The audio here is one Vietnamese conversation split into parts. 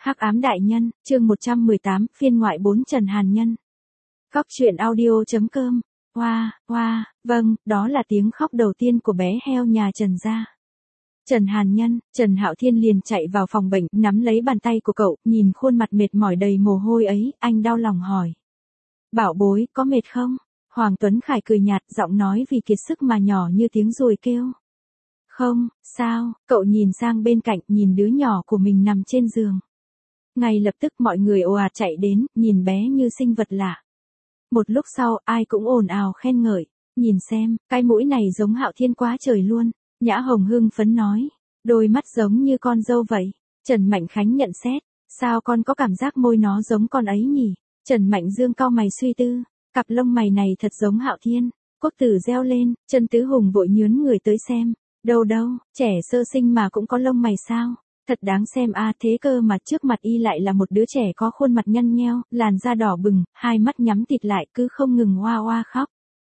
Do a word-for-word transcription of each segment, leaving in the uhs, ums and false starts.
Hắc ám đại nhân, chương một trăm mười tám, phiên ngoại bốn Trần Hàn Nhân. Góc truyện audio.com. Wow, wow, vâng, đó là tiếng khóc đầu tiên của bé heo nhà Trần gia. Trần Hàn Nhân, Trần Hạo Thiên liền chạy vào phòng bệnh, nắm lấy bàn tay của cậu, nhìn khuôn mặt mệt mỏi đầy mồ hôi ấy, anh đau lòng hỏi. Bảo bối, có mệt không? Hoàng Tuấn Khải cười nhạt, giọng nói vì kiệt sức mà nhỏ như tiếng ruồi kêu. Không, sao, cậu nhìn sang bên cạnh, nhìn đứa nhỏ của mình nằm trên giường. Ngay lập tức mọi người ồ ạt chạy đến, nhìn bé như sinh vật lạ. Một lúc sau, ai cũng ồn ào khen ngợi. Nhìn xem, cái mũi này giống Hạo Thiên quá trời luôn. Nhã Hồng hưng phấn nói. Đôi mắt giống như con dâu vậy. Trần Mạnh Khánh nhận xét. Sao con có cảm giác môi nó giống con ấy nhỉ? Trần Mạnh Dương cau mày suy tư. Cặp lông mày này thật giống Hạo Thiên. Quốc tử reo lên, Trần Tứ Hùng vội nhướn người tới xem. Đâu đâu, trẻ sơ sinh mà cũng có lông mày sao? Thật đáng xem a, à, thế cơ mà trước mặt y lại là một đứa trẻ có khuôn mặt nhăn nheo, làn da đỏ bừng, hai mắt nhắm tịt lại cứ không ngừng oa oa khóc.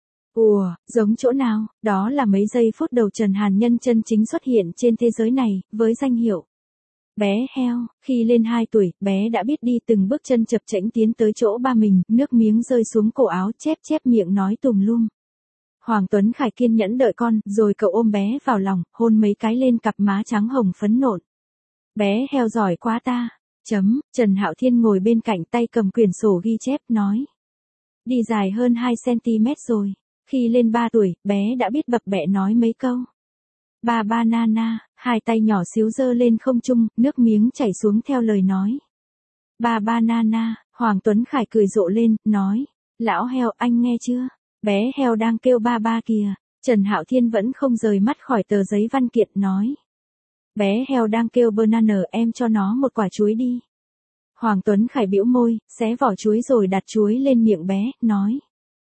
Ủa, giống chỗ nào? Đó là mấy giây phút đầu Trần Hàn Nhân chân chính xuất hiện trên thế giới này, với danh hiệu bé heo. Khi lên hai tuổi, bé đã biết đi, từng bước chân chập chễnh tiến tới chỗ ba mình, nước miếng rơi xuống cổ áo, chép chép miệng nói tùm lum. Hoàng Tuấn Khải kiên nhẫn đợi con, rồi cậu ôm bé vào lòng, hôn mấy cái lên cặp má trắng hồng phấn nộn. Bé heo giỏi quá ta. Chấm, Trần Hạo Thiên ngồi bên cạnh tay cầm quyển sổ ghi chép nói. Đi dài hơn hai xăng-ti-mét rồi. Khi lên ba tuổi, bé đã biết bập bẹ nói mấy câu. Ba ba na na, hai tay nhỏ xíu giơ lên không trung, nước miếng chảy xuống theo lời nói. Ba ba na na, Hoàng Tuấn Khải cười rộ lên, nói. Lão heo, anh nghe chưa? Bé heo đang kêu ba ba kìa. Trần Hạo Thiên vẫn không rời mắt khỏi tờ giấy văn kiện, nói. Bé heo đang kêu banana, em cho nó một quả chuối đi. Hoàng Tuấn Khải bĩu môi, xé vỏ chuối rồi đặt chuối lên miệng bé, nói.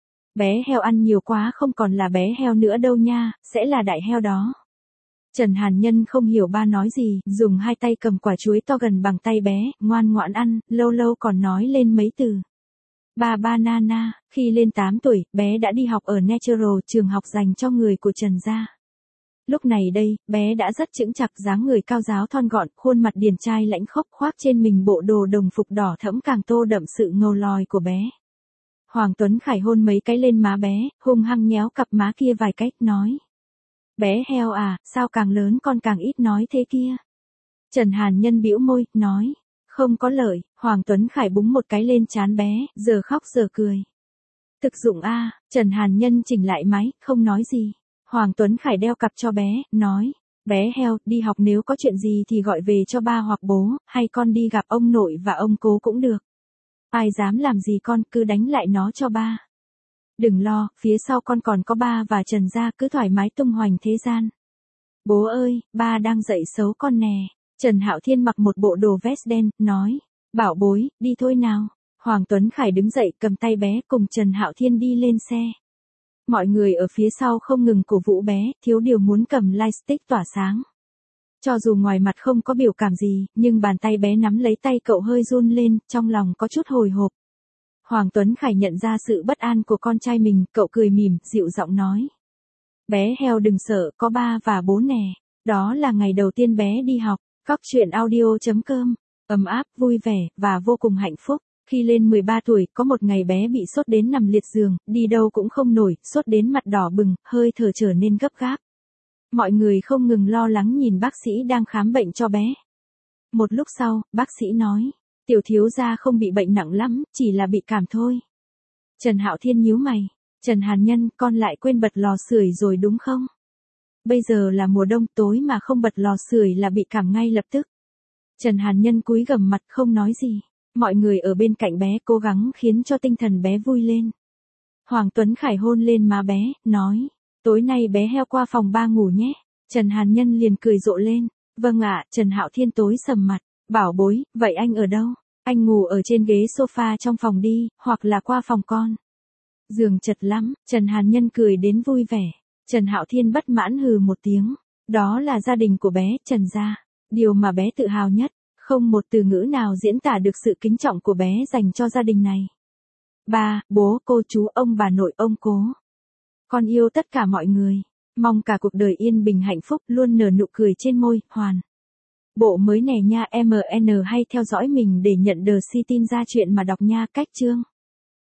Bé heo ăn nhiều quá không còn là bé heo nữa đâu nha, sẽ là đại heo đó. Trần Hàn Nhân không hiểu ba nói gì, dùng hai tay cầm quả chuối to gần bằng tay bé, ngoan ngoãn ăn, lâu lâu còn nói lên mấy từ. Ba ba na na, khi lên tám tuổi, bé đã đi học ở Natural, trường học dành cho người của Trần gia. Lúc này đây, bé đã rất chững chạc, dáng người cao ráo thon gọn, khuôn mặt điển trai lãnh khốc, khoác trên mình bộ đồ đồng phục đỏ thẫm càng tô đậm sự ngầu lòi của bé. Hoàng Tuấn Khải hôn mấy cái lên má bé, hung hăng nhéo cặp má kia vài cách, nói. Bé heo à, sao càng lớn con càng ít nói thế kia? Trần Hàn Nhân bĩu môi, nói. Không có lợi. Hoàng Tuấn Khải búng một cái lên trán bé, giờ khóc giờ cười. Thực dụng a, à, Trần Hàn Nhân chỉnh lại máy, không nói gì. Hoàng Tuấn Khải đeo cặp cho bé, nói. Bé heo, đi học nếu có chuyện gì thì gọi về cho ba hoặc bố, hay con đi gặp ông nội và ông cố cũng được. Ai dám làm gì con, cứ đánh lại nó cho ba. Đừng lo, phía sau con còn có ba và Trần gia, cứ thoải mái tung hoành thế gian. Bố ơi, ba đang dạy xấu con nè. Trần Hạo Thiên mặc một bộ đồ vest đen, nói. Bảo bối, đi thôi nào. Hoàng Tuấn Khải đứng dậy cầm tay bé cùng Trần Hạo Thiên đi lên xe. Mọi người ở phía sau không ngừng cổ vũ bé, thiếu điều muốn cầm lightstick tỏa sáng. Cho dù ngoài mặt không có biểu cảm gì, nhưng bàn tay bé nắm lấy tay cậu hơi run lên, trong lòng có chút hồi hộp. Hoàng Tuấn Khải nhận ra sự bất an của con trai mình, cậu cười mỉm, dịu giọng nói. Bé heo đừng sợ, có ba và bố nè. Đó là ngày đầu tiên bé đi học. Góc truyện audio.com. Ấm áp, vui vẻ, và vô cùng hạnh phúc. Khi lên mười ba tuổi, có một ngày bé bị sốt đến nằm liệt giường, đi đâu cũng không nổi, sốt đến mặt đỏ bừng, hơi thở trở nên gấp gáp. Mọi người không ngừng lo lắng nhìn bác sĩ đang khám bệnh cho bé. Một lúc sau, bác sĩ nói, tiểu thiếu gia không bị bệnh nặng lắm, chỉ là bị cảm thôi. Trần Hạo Thiên nhíu mày, Trần Hàn Nhân, con lại quên bật lò sưởi rồi đúng không? Bây giờ là mùa đông, tối mà không bật lò sưởi là bị cảm ngay lập tức. Trần Hàn Nhân cúi gằm mặt không nói gì. Mọi người ở bên cạnh bé cố gắng khiến cho tinh thần bé vui lên. Hoàng Tuấn Khải hôn lên má bé, nói. Tối nay bé heo qua phòng ba ngủ nhé. Trần Hàn Nhân liền cười rộ lên. Vâng ạ. Trần Hạo Thiên tối sầm mặt. Bảo bối, vậy anh ở đâu? Anh ngủ ở trên ghế sofa trong phòng đi, hoặc là qua phòng con. Giường chật lắm. Trần Hàn Nhân cười đến vui vẻ. Trần Hạo Thiên bất mãn hừ một tiếng. Đó là gia đình của bé, Trần gia. Điều mà bé tự hào nhất. Không một từ ngữ nào diễn tả được sự kính trọng của bé dành cho gia đình này. Ba, bố, cô chú, ông bà nội, ông cố. Con yêu tất cả mọi người. Mong cả cuộc đời yên bình hạnh phúc, luôn nở nụ cười trên môi, Hoàn. Bộ mới nè nha em en hay theo dõi mình để nhận đờ si tin ra chuyện mà đọc nha cách chương.